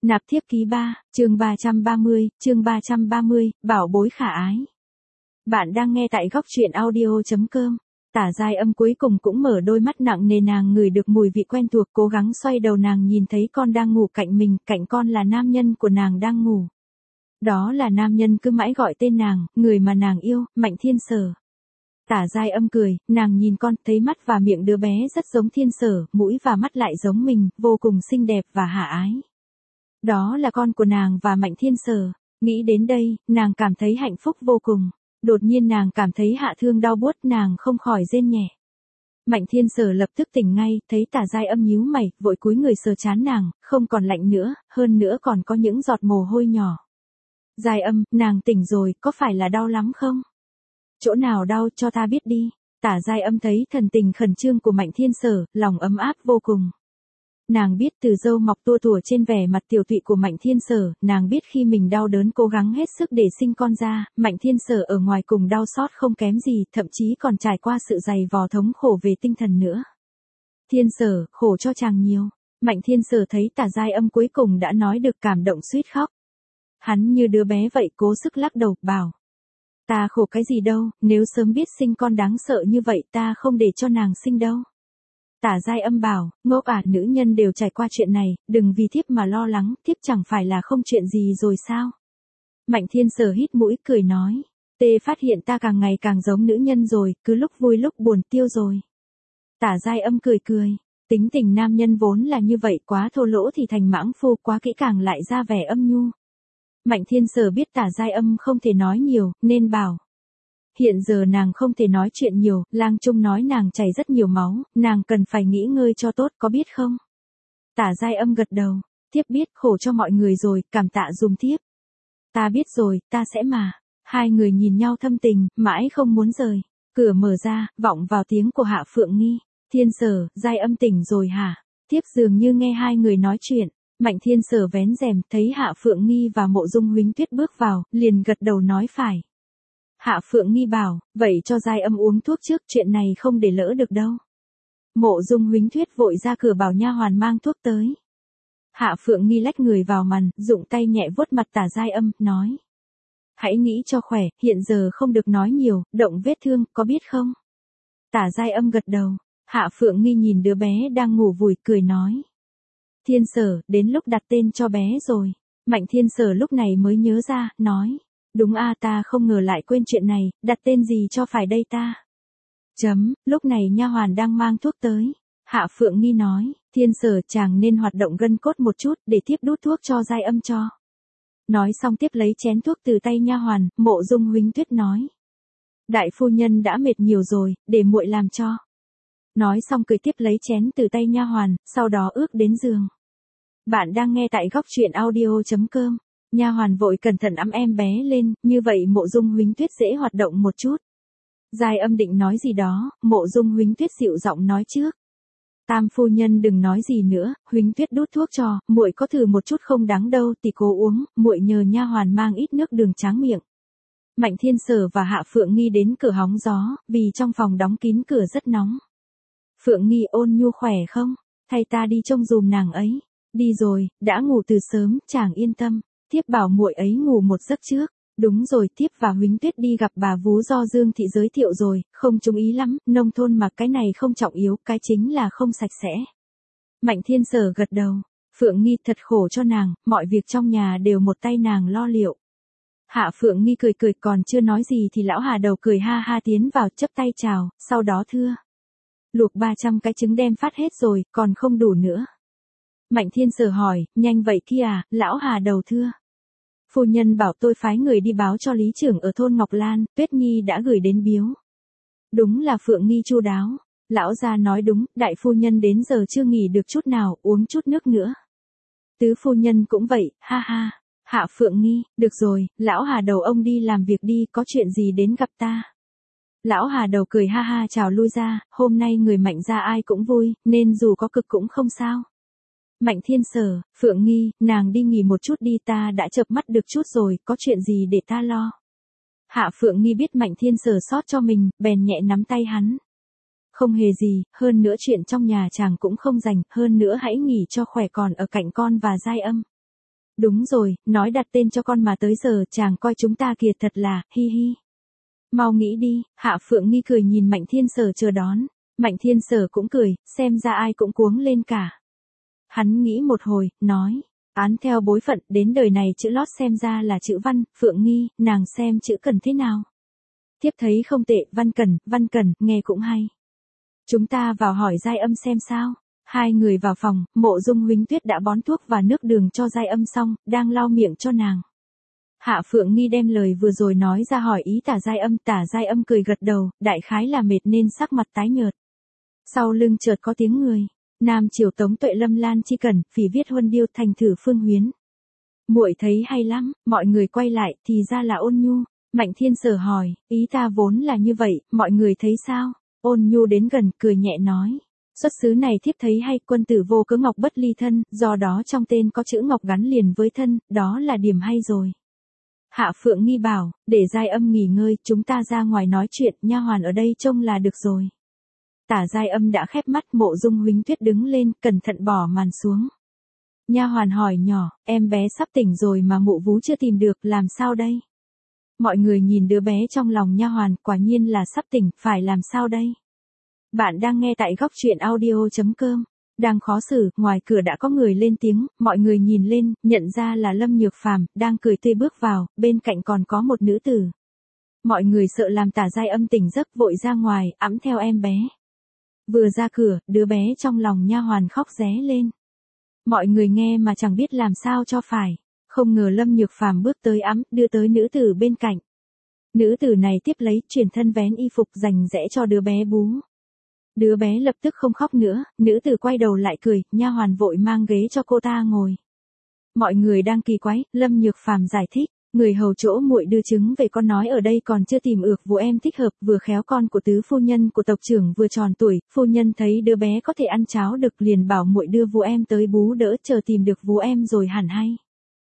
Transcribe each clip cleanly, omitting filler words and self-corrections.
Nạp thiếp ký 3, chương 330, bảo bối khả ái. Bạn đang nghe tại góc truyện audio.com. Tả Giai Âm cuối cùng cũng mở đôi mắt nặng nề, nàng ngửi được mùi vị quen thuộc, cố gắng xoay đầu, nàng nhìn thấy con đang ngủ cạnh mình, cạnh con là nam nhân của nàng đang ngủ. Đó là nam nhân cứ mãi gọi tên nàng, người mà nàng yêu, Mạnh Thiên Sở. Tả Giai Âm cười, nàng nhìn con, thấy mắt và miệng đứa bé rất giống Thiên Sở, mũi và mắt lại giống mình, vô cùng xinh đẹp và khả ái. Đó là con của nàng và Mạnh Thiên Sở. Nghĩ đến đây, nàng cảm thấy hạnh phúc vô cùng. Đột nhiên nàng cảm thấy hạ thương đau buốt, nàng không khỏi rên nhẹ. Mạnh Thiên Sở lập tức tỉnh ngay, thấy Tả Giai Âm nhíu mày, vội cúi người sờ trán nàng, không còn lạnh nữa, hơn nữa còn có những giọt mồ hôi nhỏ. Giai Âm, nàng tỉnh rồi, có phải là đau lắm không? Chỗ nào đau, cho ta biết đi. Tả Giai Âm thấy thần tình khẩn trương của Mạnh Thiên Sở, lòng ấm áp vô cùng. Nàng biết từ râu mọc tua tủa trên vẻ mặt tiểu tụy của Mạnh Thiên Sở, nàng biết khi mình đau đớn cố gắng hết sức để sinh con ra, Mạnh Thiên Sở ở ngoài cùng đau xót không kém gì, thậm chí còn trải qua sự dày vò thống khổ về tinh thần nữa. Thiên Sở, khổ cho chàng nhiều. Mạnh Thiên Sở thấy Tả Giai Âm cuối cùng đã nói được, cảm động suýt khóc. Hắn như đứa bé vậy cố sức lắc đầu, bảo. Ta khổ cái gì đâu, nếu sớm biết sinh con đáng sợ như vậy ta không để cho nàng sinh đâu. Tả Giai Âm bảo, ngốc à, nữ nhân đều trải qua chuyện này, đừng vì thiếp mà lo lắng, thiếp chẳng phải là không chuyện gì rồi sao? Mạnh Thiên Sở hít mũi cười nói, tê phát hiện ta càng ngày càng giống nữ nhân rồi, cứ lúc vui lúc buồn tiêu rồi. Tả Giai Âm cười cười, tính tình nam nhân vốn là như vậy, quá thô lỗ thì thành mãng phu, quá kỹ càng lại ra vẻ âm nhu. Mạnh Thiên Sở biết Tả Giai Âm không thể nói nhiều, nên bảo. Hiện giờ nàng không thể nói chuyện nhiều, lang trung nói nàng chảy rất nhiều máu, nàng cần phải nghỉ ngơi cho tốt, có biết không? Tả Giai Âm gật đầu, thiếp biết, khổ cho mọi người rồi, cảm tạ dùm thiếp. Ta biết rồi, ta sẽ mà. Hai người nhìn nhau thâm tình, mãi không muốn rời. Cửa mở ra, vọng vào tiếng của Hạ Phượng Nghi. Thiên Sở, Giai Âm tỉnh rồi hả? Thiếp dường như nghe hai người nói chuyện. Mạnh Thiên Sở vén rèm, thấy Hạ Phượng Nghi và Mộ Dung Huỳnh Tuyết bước vào, liền gật đầu nói phải. Hạ Phượng Nghi bảo, vậy cho Giai Âm uống thuốc trước, chuyện này không để lỡ được đâu. Mộ Dung Huỳnh Tuyết vội ra cửa bảo nha hoàn mang thuốc tới. Hạ Phượng Nghi lách người vào màn, dụng tay nhẹ vuốt mặt Tả Giai Âm, nói. Hãy nghĩ cho khỏe, hiện giờ không được nói nhiều, động vết thương, có biết không? Tả Giai Âm gật đầu, Hạ Phượng Nghi nhìn đứa bé đang ngủ vùi, cười nói. Thiên Sở, đến lúc đặt tên cho bé rồi. Mạnh Thiên Sở lúc này mới nhớ ra, nói. Đúng a, ta không ngờ lại quên chuyện này, đặt tên gì cho phải đây ta? Lúc này nha hoàn đang mang thuốc tới. Hạ Phượng Nghi nói, Thiên Sở, chàng nên hoạt động gân cốt một chút, để tiếp đút thuốc cho Giai Âm cho. Nói xong tiếp lấy chén thuốc từ tay nha hoàn, Mộ Dung Huỳnh Tuyết nói. Đại phu nhân đã mệt nhiều rồi, để muội làm cho. Nói xong cười tiếp lấy chén từ tay nha hoàn, sau đó ước đến giường. Bạn đang nghe tại góc truyện audio.com. Nha hoàn vội cẩn thận ẵm em bé lên, như vậy Mộ Dung Huỳnh Tuyết dễ hoạt động một chút. Giai Âm định nói gì đó, Mộ Dung Huỳnh Tuyết dịu giọng nói trước. Tam phu nhân đừng nói gì nữa, Huỳnh Tuyết đút thuốc cho, muội có thử một chút không đáng đâu, thì cố uống, muội nhờ nha hoàn mang ít nước đường tráng miệng. Mạnh Thiên Sở và Hạ Phượng Nghi đến cửa hóng gió, vì trong phòng đóng kín cửa rất nóng. Phượng Nghi, Ôn Nhu khỏe không? Thay ta đi trông dùm nàng ấy. Đi rồi, đã ngủ từ sớm, chàng yên tâm. Thiếp bảo muội ấy ngủ một giấc trước. Đúng rồi, thiếp và Huỳnh Tuyết đi gặp bà vú do Dương thị giới thiệu rồi, không chú ý lắm, nông thôn mà cái này không trọng yếu, cái chính là không sạch sẽ. Mạnh Thiên Sở gật đầu, Phượng Nghi thật khổ cho nàng, mọi việc trong nhà đều một tay nàng lo liệu. Hạ Phượng Nghi cười cười, còn chưa nói gì thì lão Hà Đầu cười ha ha tiến vào, chắp tay chào, sau đó thưa. Luộc 300 cái trứng đem phát hết rồi, còn không đủ nữa. Mạnh Thiên Sở hỏi, nhanh vậy kia à, lão Hà Đầu thưa. Phu nhân bảo tôi phái người đi báo cho lý trưởng ở thôn Ngọc Lan, Tuyết Nhi đã gửi đến biếu. Đúng là Phượng Nghi chu đáo. Lão gia nói đúng, đại phu nhân đến giờ chưa nghỉ được chút nào, uống chút nước nữa. Tứ phu nhân cũng vậy, ha ha. Hạ Phượng Nghi, được rồi, lão Hà Đầu ông đi làm việc đi, có chuyện gì đến gặp ta. Lão Hà Đầu cười ha ha chào lui ra, hôm nay người Mạnh gia ai cũng vui, nên dù có cực cũng không sao. Mạnh Thiên Sở, Phượng Nghi, nàng đi nghỉ một chút đi, ta đã chợp mắt được chút rồi, có chuyện gì để ta lo. Hạ Phượng Nghi biết Mạnh Thiên Sở xót cho mình, bèn nhẹ nắm tay hắn. Không hề gì, hơn nữa chuyện trong nhà chàng cũng không rảnh, hơn nữa hãy nghỉ cho khỏe, còn ở cạnh con và Giai Âm. Đúng rồi, nói đặt tên cho con mà tới giờ chàng coi chúng ta kìa thật là, hi hi. Mau nghĩ đi, Hạ Phượng Nghi cười nhìn Mạnh Thiên Sở chờ đón. Mạnh Thiên Sở cũng cười, xem ra ai cũng cuống lên cả. Hắn nghĩ một hồi, nói, án theo bối phận đến đời này chữ lót xem ra là chữ văn, Phượng Nghi, nàng xem chữ cần thế nào. Thiếp thấy không tệ, văn cần, nghe cũng hay. Chúng ta vào hỏi Giai Âm xem sao. Hai người vào phòng, Mộ Dung Huỳnh Tuyết đã bón thuốc và nước đường cho Giai Âm xong, đang lau miệng cho nàng. Hạ Phượng Nghi đem lời vừa rồi nói ra hỏi ý Tả Giai Âm cười gật đầu, đại khái là mệt nên sắc mặt tái nhợt. Sau lưng chợt có tiếng người, Nam Triều Tống Tuệ Lâm Lan Chi Cần, phỉ viết huân điêu thành thử Phương Huyến. Muội thấy hay lắm, mọi người quay lại, thì ra là Ôn Nhu. Mạnh Thiên Sở hỏi, ý ta vốn là như vậy, mọi người thấy sao? Ôn Nhu đến gần, cười nhẹ nói. Xuất xứ này thiếp thấy hay, quân tử vô cớ ngọc bất ly thân, do đó trong tên có chữ ngọc gắn liền với thân, đó là điểm hay rồi. Hạ Phượng Nghi bảo, để Giai Âm nghỉ ngơi, chúng ta ra ngoài nói chuyện, nha hoàn ở đây trông là được rồi. Tả Giai Âm đã khép mắt, Mộ Dung Huỳnh Tuyết đứng lên, cẩn thận bỏ màn xuống. Nha hoàn hỏi nhỏ, em bé sắp tỉnh rồi mà mụ vú chưa tìm được, làm sao đây? Mọi người nhìn đứa bé trong lòng nha hoàn, quả nhiên là sắp tỉnh, phải làm sao đây? Bạn đang nghe tại góc truyện audio.com. Đang khó xử, ngoài cửa đã có người lên tiếng, mọi người nhìn lên, nhận ra là Lâm Nhược Phàm, đang cười tươi bước vào, bên cạnh còn có một nữ tử. Mọi người sợ làm Tả Giai Âm tỉnh giấc, vội ra ngoài, ẵm theo em bé. Vừa ra cửa, đứa bé trong lòng nha hoàn khóc ré lên. Mọi người nghe mà chẳng biết làm sao cho phải. Không ngờ Lâm Nhược Phàm bước tới ẵm, đưa tới nữ tử bên cạnh. Nữ tử này tiếp lấy, chuyển thân vén y phục dành rẽ cho đứa bé bú. Đứa bé lập tức không khóc nữa, nữ tử quay đầu lại cười, nha hoàn vội mang ghế cho cô ta ngồi. Mọi người đang kỳ quái, Lâm Nhược Phàm giải thích, người hầu chỗ muội đưa trứng về con nói ở đây còn chưa tìm ược vú em thích hợp, vừa khéo con của tứ phu nhân của tộc trưởng vừa tròn tuổi, phu nhân thấy đứa bé có thể ăn cháo được liền bảo muội đưa vú em tới bú đỡ, chờ tìm được vú em rồi hẳn hay.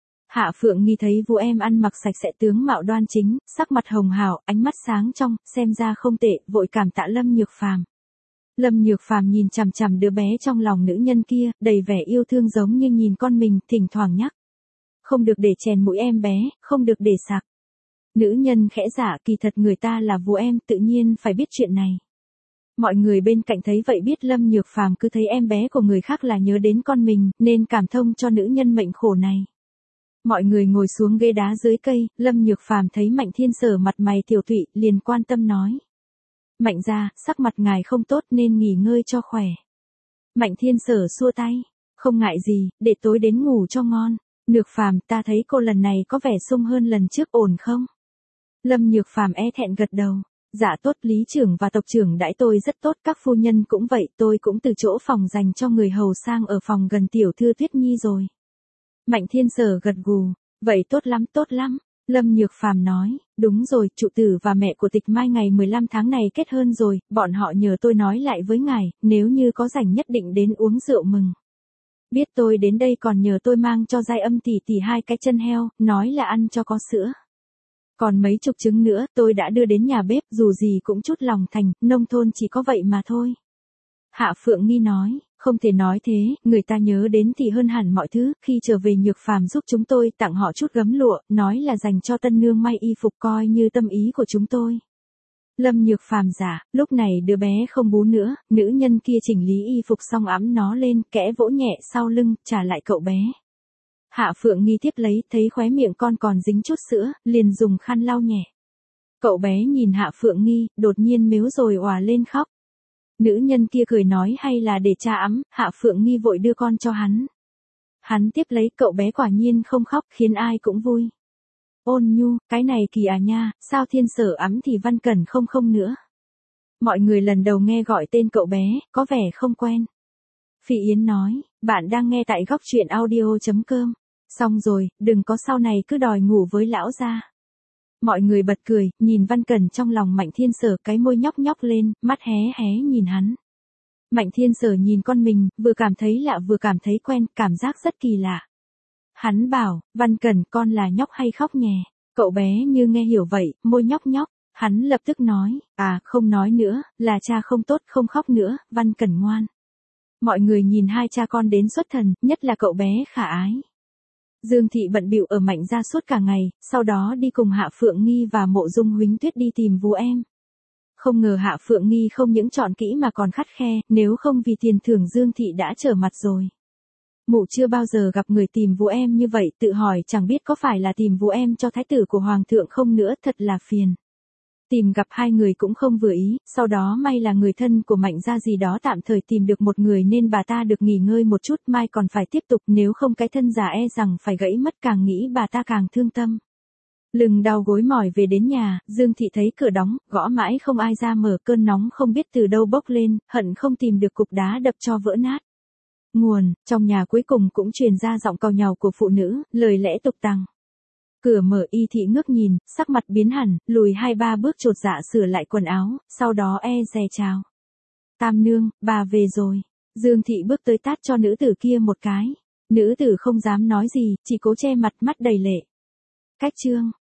Hạ Phượng Nghi thấy vú em ăn mặc sạch sẽ, tướng mạo đoan chính, sắc mặt hồng hào, ánh mắt sáng trong, xem ra không tệ, vội cảm tạ Lâm Nhược Phàm. Lâm Nhược Phàm nhìn chằm chằm đứa bé trong lòng nữ nhân kia, đầy vẻ yêu thương giống như nhìn con mình, thỉnh thoảng nhắc. Không được để chèn mũi em bé, không được để sặc. Nữ nhân khẽ dạ, kỳ thật người ta là vú em, tự nhiên phải biết chuyện này. Mọi người bên cạnh thấy vậy biết Lâm Nhược Phàm cứ thấy em bé của người khác là nhớ đến con mình, nên cảm thông cho nữ nhân mệnh khổ này. Mọi người ngồi xuống ghế đá dưới cây, Lâm Nhược Phàm thấy Mạnh Thiên Sở mặt mày tiểu tụy, liền quan tâm nói. Mạnh gia, sắc mặt ngài không tốt nên nghỉ ngơi cho khỏe. Mạnh Thiên Sở xua tay, không ngại gì, để tối đến ngủ cho ngon. Nhược Phàm, ta thấy cô lần này có vẻ sung hơn lần trước, ổn không? Lâm Nhược Phàm e thẹn gật đầu. Dạ tốt, lý trưởng và tộc trưởng đãi tôi rất tốt, các phu nhân cũng vậy, tôi cũng từ chỗ phòng dành cho người hầu sang ở phòng gần tiểu thư Tuyết Nhi rồi. Mạnh Thiên Sở gật gù, vậy tốt lắm, tốt lắm. Lâm Nhược Phàm nói, đúng rồi, trụ tử và mẹ của Tịch Mai ngày 15 tháng này kết hôn rồi, bọn họ nhờ tôi nói lại với ngài, nếu như có rảnh nhất định đến uống rượu mừng. Biết tôi đến đây còn nhờ tôi mang cho Giai Âm tỷ tỷ 2 cái chân heo, nói là ăn cho có sữa. Còn mấy chục trứng nữa, tôi đã đưa đến nhà bếp, dù gì cũng chút lòng thành, nông thôn chỉ có vậy mà thôi. Hạ Phượng Nghi nói, không thể nói thế, người ta nhớ đến thì hơn hẳn mọi thứ, khi trở về Nhược Phàm giúp chúng tôi tặng họ chút gấm lụa, nói là dành cho tân nương may y phục coi như tâm ý của chúng tôi. Lâm Nhược Phàm giả, lúc này đứa bé không bú nữa, nữ nhân kia chỉnh lý y phục xong ẵm nó lên, kẽ vỗ nhẹ sau lưng, trả lại cậu bé. Hạ Phượng Nghi tiếp lấy, thấy khóe miệng con còn dính chút sữa, liền dùng khăn lau nhẹ. Cậu bé nhìn Hạ Phượng Nghi, đột nhiên mếu rồi òa lên khóc. Nữ nhân kia cười nói hay là để cha ẵm, Hạ Phượng Nghi vội đưa con cho hắn. Hắn tiếp lấy, cậu bé quả nhiên không khóc, khiến ai cũng vui. Ôn Nhu, cái này kỳ à nha, sao Thiên Sở ẵm thì Văn Cẩn không nữa. Mọi người lần đầu nghe gọi tên cậu bé, có vẻ không quen. Phỉ Yến nói, bạn đang nghe tại góc truyện audio.com. Xong rồi, đừng có sau này cứ đòi ngủ với lão gia. Mọi người bật cười, nhìn Văn Cẩn trong lòng Mạnh Thiên Sở, cái môi nhóc nhóc lên, mắt hé hé nhìn hắn. Mạnh Thiên Sở nhìn con mình, vừa cảm thấy lạ vừa cảm thấy quen, cảm giác rất kỳ lạ. Hắn bảo, Văn Cẩn, con là nhóc hay khóc nhè? Cậu bé như nghe hiểu vậy, môi nhóc nhóc. Hắn lập tức nói, à, không nói nữa, là cha không tốt, không khóc nữa, Văn Cẩn ngoan. Mọi người nhìn hai cha con đến xuất thần, nhất là cậu bé khả ái. Dương Thị bận bịu ở Mạnh gia suốt cả ngày, sau đó đi cùng Hạ Phượng Nghi và Mộ Dung Huỳnh Tuyết đi tìm Vũ Em. Không ngờ Hạ Phượng Nghi không những chọn kỹ mà còn khắt khe, nếu không vì tiền thưởng Dương Thị đã trở mặt rồi. Mụ chưa bao giờ gặp người tìm Vũ Em như vậy, tự hỏi chẳng biết có phải là tìm Vũ Em cho thái tử của Hoàng thượng không nữa, thật là phiền. Tìm gặp hai người cũng không vừa ý, sau đó may là người thân của Mạnh gia gì đó tạm thời tìm được một người nên bà ta được nghỉ ngơi một chút, mai còn phải tiếp tục, nếu không cái thân già e rằng phải gãy mất, càng nghĩ bà ta càng thương tâm. Lưng đau gối mỏi về đến nhà, Dương Thị thấy cửa đóng, gõ mãi không ai ra mở, cơn nóng không biết từ đâu bốc lên, hận không tìm được cục đá đập cho vỡ nát. Nguồn, trong nhà cuối cùng cũng truyền ra giọng càu nhàu của phụ nữ, lời lẽ tục tằng. Cửa mở, Y Thị ngước nhìn, sắc mặt biến hẳn, lùi 2-3 bước chột dạ sửa lại quần áo, sau đó dè chào. Tam nương, bà về rồi. Dương Thị bước tới tát cho nữ tử kia một cái. Nữ tử không dám nói gì, chỉ cố che mặt, mắt đầy lệ. Cách chương.